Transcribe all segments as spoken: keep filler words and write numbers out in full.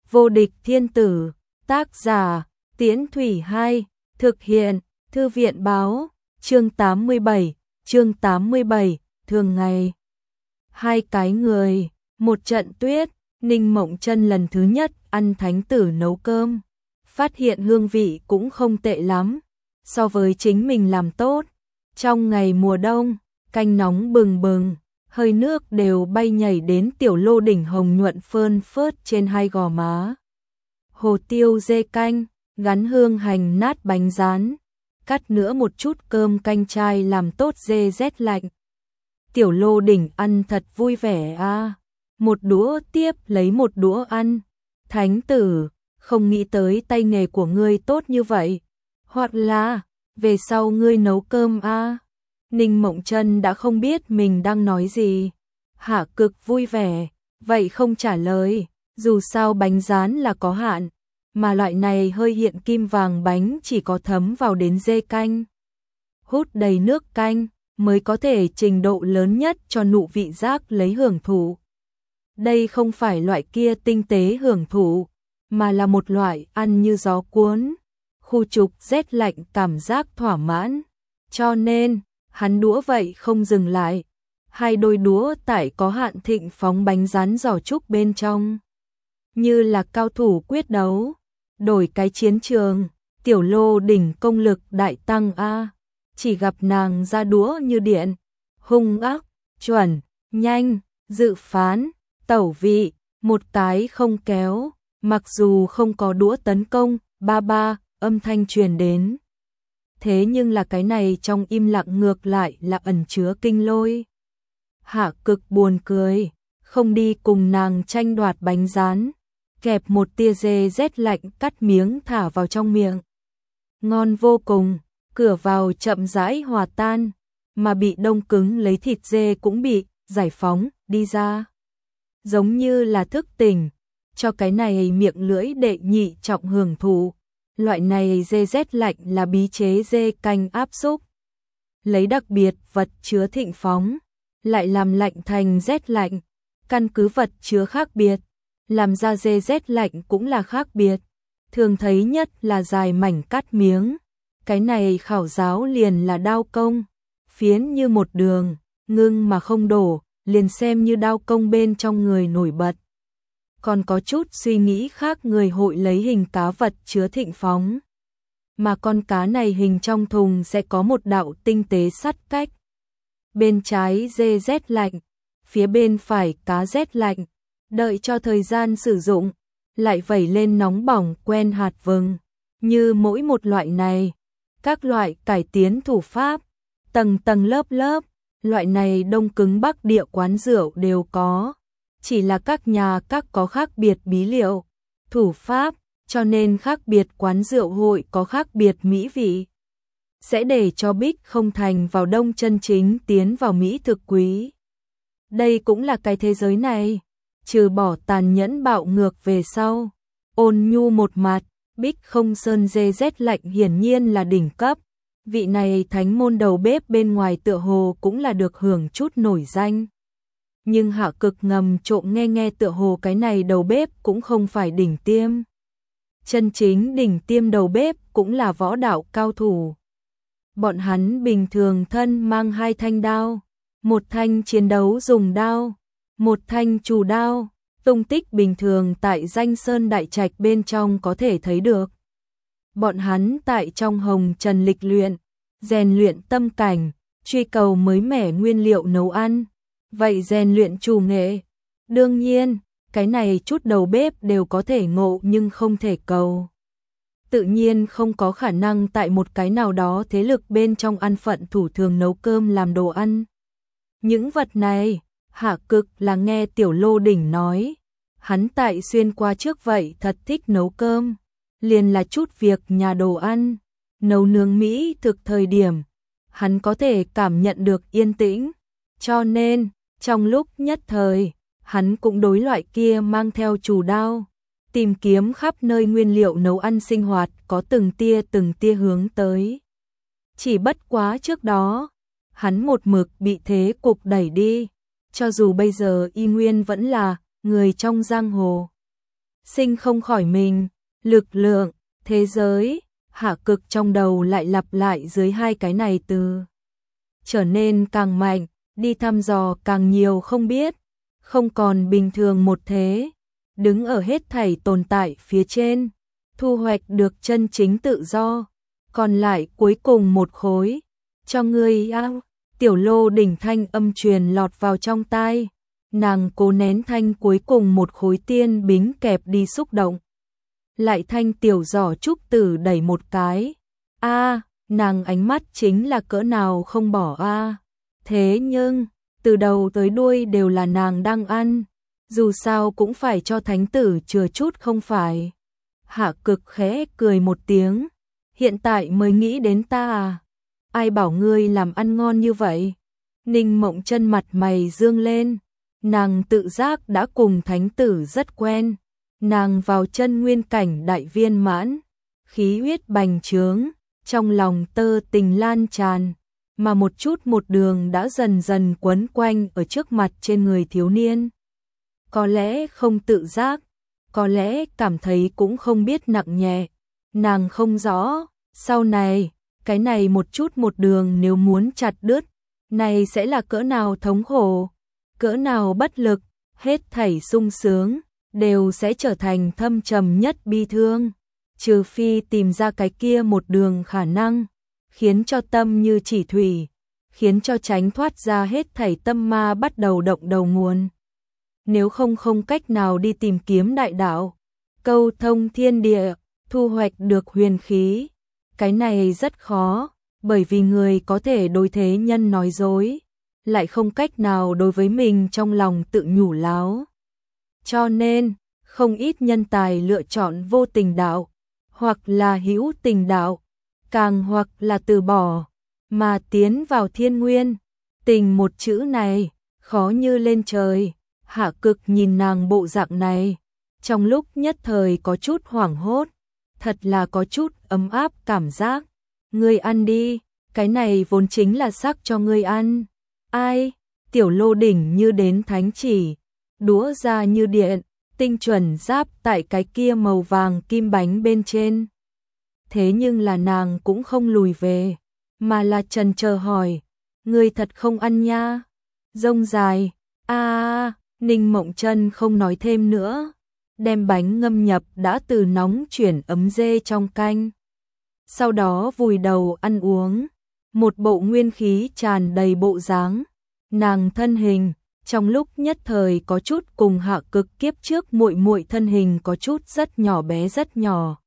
Vô địch thiên tử, tác giả, Tiễn Thủy Hai, thực hiện, Thư viện báo, chương tám mươi bảy, chương tám mươi bảy, thường ngày. Hai cái người, một trận tuyết, Ninh Mộng Chân lần thứ nhất ăn thánh tử nấu cơm, phát hiện hương vị cũng không tệ lắm, so với chính mình làm tốt. Trong ngày mùa đông, canh nóng bừng bừng, hơi nước đều bay nhảy đến tiểu lô đỉnh hồng nhuận phơn phớt trên hai gò má. Hồ tiêu dê canh, gắn hương hành nát bánh rán, cắt nữa một chút cơm canh chai làm tốt dê rét lạnh. Tiểu lô đỉnh ăn thật vui vẻ a, à. Một đũa tiếp lấy một đũa ăn. Thánh tử, không nghĩ tới tay nghề của ngươi tốt như vậy. Hoặc là, về sau ngươi nấu cơm a. À. Ninh Mộng Chân đã không biết mình đang nói gì. Hạ Cực vui vẻ, vậy không trả lời, dù sao bánh rán là có hạn, mà loại này hơi hiện kim vàng bánh chỉ có thấm vào đến dê canh. Hút đầy nước canh mới có thể trình độ lớn nhất cho nụ vị giác lấy hưởng thụ. Đây không phải loại kia tinh tế hưởng thụ, mà là một loại ăn như gió cuốn, khu trục rét lạnh cảm giác thỏa mãn. Cho nên, hắn đũa vậy không dừng lại, hai đôi đũa tại có hạn thịnh phóng bánh rán giò trúc bên trong. Như là cao thủ quyết đấu, đổi cái chiến trường, tiểu lô đỉnh công lực đại tăng a. Chỉ gặp nàng ra đũa như điện, hung ác, chuẩn, nhanh, dự phán, tẩu vị, một cái không kéo, mặc dù không có đũa tấn công, ba ba, âm thanh truyền đến. Thế nhưng là cái này trong im lặng ngược lại là ẩn chứa kinh lôi. Hạ Cực buồn cười, không đi cùng nàng tranh đoạt bánh rán, kẹp một tia dê rét lạnh cắt miếng thả vào trong miệng. Ngon vô cùng, cửa vào chậm rãi hòa tan, mà bị đông cứng lấy thịt dê cũng bị giải phóng đi ra. Giống như là thức tỉnh, cho cái này miệng lưỡi đệ nhị trọng hưởng thụ. Loại này dê rét lạnh là bí chế dê canh áp xúc, lấy đặc biệt vật chứa thịnh phóng, lại làm lạnh thành rét lạnh, căn cứ vật chứa khác biệt, làm ra dê rét lạnh cũng là khác biệt. Thường thấy nhất là dài mảnh cắt miếng, cái này khảo giáo liền là đao công, phiến như một đường, ngưng mà không đổ, liền xem như đao công bên trong người nổi bật. Còn có chút suy nghĩ khác người hội lấy hình cá vật chứa thịnh phóng. Mà con cá này hình trong thùng sẽ có một đạo tinh tế sắt cách. Bên trái dê rét lạnh, phía bên phải cá rét lạnh, đợi cho thời gian sử dụng, lại vẩy lên nóng bỏng quen hạt vừng. Như mỗi một loại này, các loại cải tiến thủ pháp, tầng tầng lớp lớp, loại này đông cứng bắc địa quán rượu đều có. Chỉ là các nhà các có khác biệt bí liệu, thủ pháp, cho nên khác biệt quán rượu hội có khác biệt mỹ vị. Sẽ để cho Bích không thành vào đông chân chính tiến vào mỹ thực quý. Đây cũng là cái thế giới này, trừ bỏ tàn nhẫn bạo ngược về sau, ôn nhu một mặt, Bích không sơn dê rét lạnh hiển nhiên là đỉnh cấp. Vị này thánh môn đầu bếp bên ngoài tựa hồ cũng là được hưởng chút nổi danh. Nhưng Hạ Cực ngầm trộm nghe nghe tựa hồ cái này đầu bếp cũng không phải đỉnh tiêm. Chân chính đỉnh tiêm đầu bếp cũng là võ đạo cao thủ. Bọn hắn bình thường thân mang hai thanh đao, một thanh chiến đấu dùng đao, một thanh trù đao, tung tích bình thường tại Danh Sơn Đại Trạch bên trong có thể thấy được. Bọn hắn tại trong hồng trần lịch luyện, rèn luyện tâm cảnh, truy cầu mới mẻ nguyên liệu nấu ăn. Vậy rèn luyện chủ nghệ, đương nhiên, cái này chút đầu bếp đều có thể ngộ nhưng không thể cầu. Tự nhiên không có khả năng tại một cái nào đó thế lực bên trong ăn phận thủ thường nấu cơm làm đồ ăn. Những vật này, Hạ Cực là nghe tiểu lô đỉnh nói, hắn tại xuyên qua trước vậy thật thích nấu cơm, liền là chút việc nhà đồ ăn, nấu nướng mỹ thực thời điểm, hắn có thể cảm nhận được yên tĩnh, cho nên trong lúc nhất thời, hắn cũng đối loại kia mang theo chủ đao, tìm kiếm khắp nơi nguyên liệu nấu ăn sinh hoạt có từng tia từng tia hướng tới. Chỉ bất quá trước đó, hắn một mực bị thế cục đẩy đi, cho dù bây giờ y nguyên vẫn là người trong giang hồ. sinh không khỏi mình, lực lượng, thế giới, Hạ Cực trong đầu lại lặp lại dưới hai cái này từ. Trở nên càng mạnh, đi thăm dò càng nhiều không biết, không còn bình thường một thế, đứng ở hết thảy tồn tại phía trên, thu hoạch được chân chính tự do, còn lại cuối cùng một khối, cho ngươi ao, Tiểu Lô đỉnh thanh âm truyền lọt vào trong tai, nàng cố nén thanh cuối cùng một khối tiên bính kẹp đi xúc động. Lại thanh tiểu giỏ trúc tử đẩy một cái, a nàng ánh mắt chính là cỡ nào không bỏ a thế nhưng, từ đầu tới đuôi đều là nàng đang ăn, dù sao cũng phải cho thánh tử chừa chút không phải. Hạ Cực khẽ cười một tiếng, hiện tại mới nghĩ đến ta à, ai bảo ngươi làm ăn ngon như vậy. Ninh Mộng Chân mặt mày dương lên, nàng tự giác đã cùng thánh tử rất quen, nàng vào chân nguyên cảnh đại viên mãn, khí huyết bành trướng, trong lòng tơ tình lan tràn, mà một chút một đường đã dần dần quấn quanh ở trước mặt trên người thiếu niên. Có lẽ không tự giác, có lẽ cảm thấy cũng không biết nặng nhẹ, nàng không rõ, sau này, cái này một chút một đường nếu muốn chặt đứt, này sẽ là cỡ nào thống khổ, cỡ nào bất lực, hết thảy sung sướng, đều sẽ trở thành thâm trầm nhất bi thương, trừ phi tìm ra cái kia một đường khả năng, khiến cho tâm như chỉ thủy, khiến cho tránh thoát ra hết thảy tâm ma bắt đầu động đầu nguồn. Nếu không không cách nào đi tìm kiếm đại đạo, câu thông thiên địa, thu hoạch được huyền khí, cái này rất khó, bởi vì người có thể đối thế nhân nói dối, lại không cách nào đối với mình trong lòng tự nhủ láo. Cho nên, không ít nhân tài lựa chọn vô tình đạo, hoặc là hữu tình đạo, càng hoặc là từ bỏ, mà tiến vào thiên nguyên. Tình một chữ này, khó như lên trời. Hạ Cực nhìn nàng bộ dạng này, trong lúc nhất thời có chút hoảng hốt, thật là có chút ấm áp cảm giác. Ngươi ăn đi, cái này vốn chính là sắc cho ngươi ăn. Ai? Tiểu Lô đỉnh như đến thánh chỉ, đũa ra như điện, tinh chuẩn giáp tại cái kia màu vàng kim bánh bên trên. Thế nhưng là nàng cũng không lùi về, mà là trần chờ hỏi, ngươi thật không ăn nha? Rông dài, a Ninh Mộng Chân không nói thêm nữa, đem bánh ngâm nhập đã từ nóng chuyển ấm dê trong canh. Sau đó vùi đầu ăn uống, một bộ nguyên khí tràn đầy bộ dáng, nàng thân hình trong lúc nhất thời có chút cùng Hạ Cực kiếp trước muội muội thân hình có chút rất nhỏ bé rất nhỏ.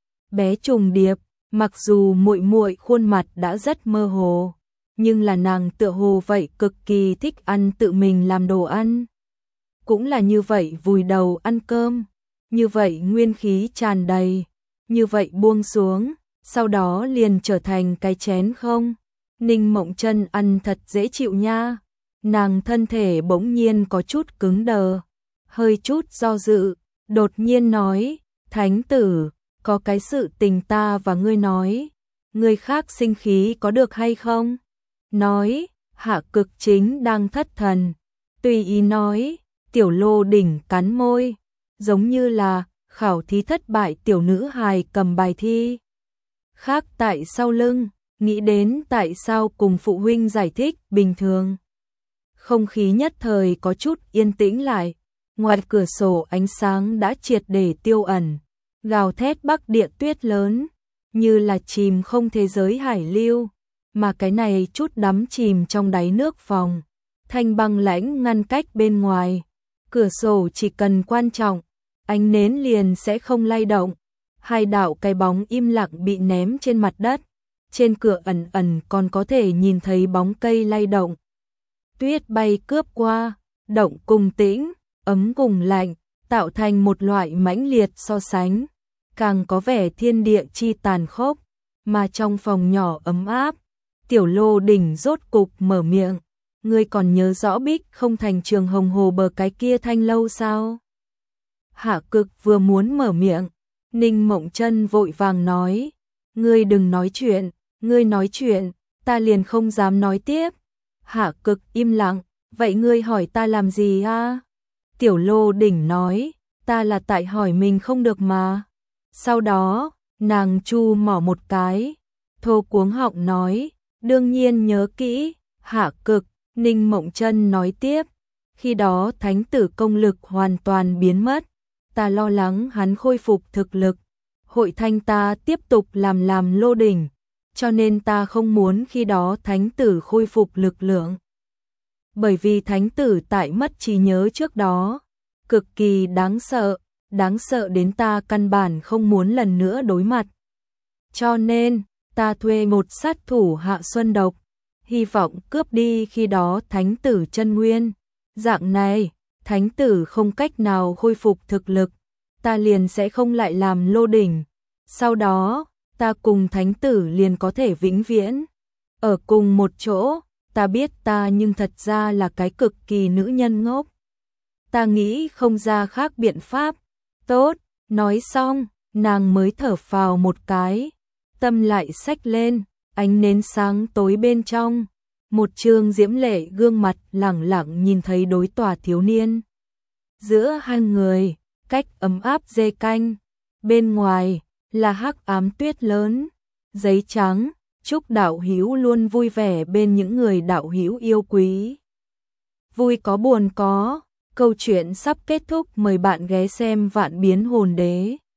Bé trùng điệp, mặc dù muội muội khuôn mặt đã rất mơ hồ, nhưng là nàng tựa hồ vậy cực kỳ thích ăn tự mình làm đồ ăn. Cũng là như vậy vùi đầu ăn cơm, như vậy nguyên khí tràn đầy, như vậy buông xuống, sau đó liền trở thành cái chén không. Ninh Mộng Chân ăn thật dễ chịu nha. Nàng thân thể bỗng nhiên có chút cứng đờ, hơi chút do dự, đột nhiên nói, thánh tử, có cái sự tình ta và ngươi nói, người khác sinh khí có được hay không? Nói, Hạ Cực chính đang thất thần, tùy ý nói. Tiểu Lô đỉnh cắn môi, giống như là khảo thí thất bại tiểu nữ hài cầm bài thi. Khác tại sau lưng, nghĩ đến tại sao cùng phụ huynh giải thích bình thường. Không khí nhất thời có chút yên tĩnh lại, ngoài cửa sổ ánh sáng đã triệt để tiêu ẩn, gào thét bắc địa tuyết lớn, như là chìm không thế giới hải lưu, mà cái này chút đắm chìm trong đáy nước phòng, thanh băng lãnh ngăn cách bên ngoài. Cửa sổ chỉ cần quan trọng, ánh nến liền sẽ không lay động. Hai đạo cái bóng im lặng bị ném trên mặt đất, trên cửa ẩn ẩn còn có thể nhìn thấy bóng cây lay động. Tuyết bay cướp qua, động cùng tĩnh, ấm cùng lạnh, tạo thành một loại mãnh liệt so sánh, càng có vẻ thiên địa chi tàn khốc, mà trong phòng nhỏ ấm áp, Tiểu Lô đỉnh rốt cục mở miệng. Ngươi còn nhớ rõ Bích không thành trường hồng hồ bờ cái kia thanh lâu sao? Hạ Cực vừa muốn mở miệng, Ninh Mộng Chân vội vàng nói, ngươi đừng nói chuyện, ngươi nói chuyện, ta liền không dám nói tiếp. Hạ Cực im lặng, vậy ngươi hỏi ta làm gì a? Tiểu Lô đỉnh nói, ta là tại hỏi mình không được mà. Sau đó, nàng chu mỏ một cái, thô cuống họng nói, đương nhiên nhớ kỹ, hạ cực. Ninh Mộng Chân nói tiếp, khi đó thánh tử công lực hoàn toàn biến mất, ta lo lắng hắn khôi phục thực lực, hội thanh ta tiếp tục làm làm lô đỉnh, cho nên ta không muốn khi đó thánh tử khôi phục lực lượng. Bởi vì thánh tử tại mất trí nhớ trước đó, cực kỳ đáng sợ, đáng sợ đến ta căn bản không muốn lần nữa đối mặt. Cho nên, ta thuê một sát thủ hạ xuân độc, hy vọng cướp đi khi đó thánh tử chân nguyên. Dạng này, thánh tử không cách nào khôi phục thực lực, ta liền sẽ không lại làm lô đỉnh. Sau đó, ta cùng thánh tử liền có thể vĩnh viễn ở cùng một chỗ. Ta biết ta nhưng thật ra là cái cực kỳ nữ nhân ngốc. Ta nghĩ không ra khác biện pháp. Tốt, nói xong, nàng mới thở phào một cái, tâm lại xách lên, ánh nến sáng tối bên trong. Một trương diễm lệ gương mặt lẳng lặng nhìn thấy đối tòa thiếu niên. Giữa hai người, cách ấm áp dê canh, bên ngoài là hắc ám tuyết lớn, giấy trắng, chúc đạo hữu luôn vui vẻ bên những người đạo hữu yêu quý. Vui có buồn có, câu chuyện sắp kết thúc, mời bạn ghé xem Vạn Biến Hồn Đế.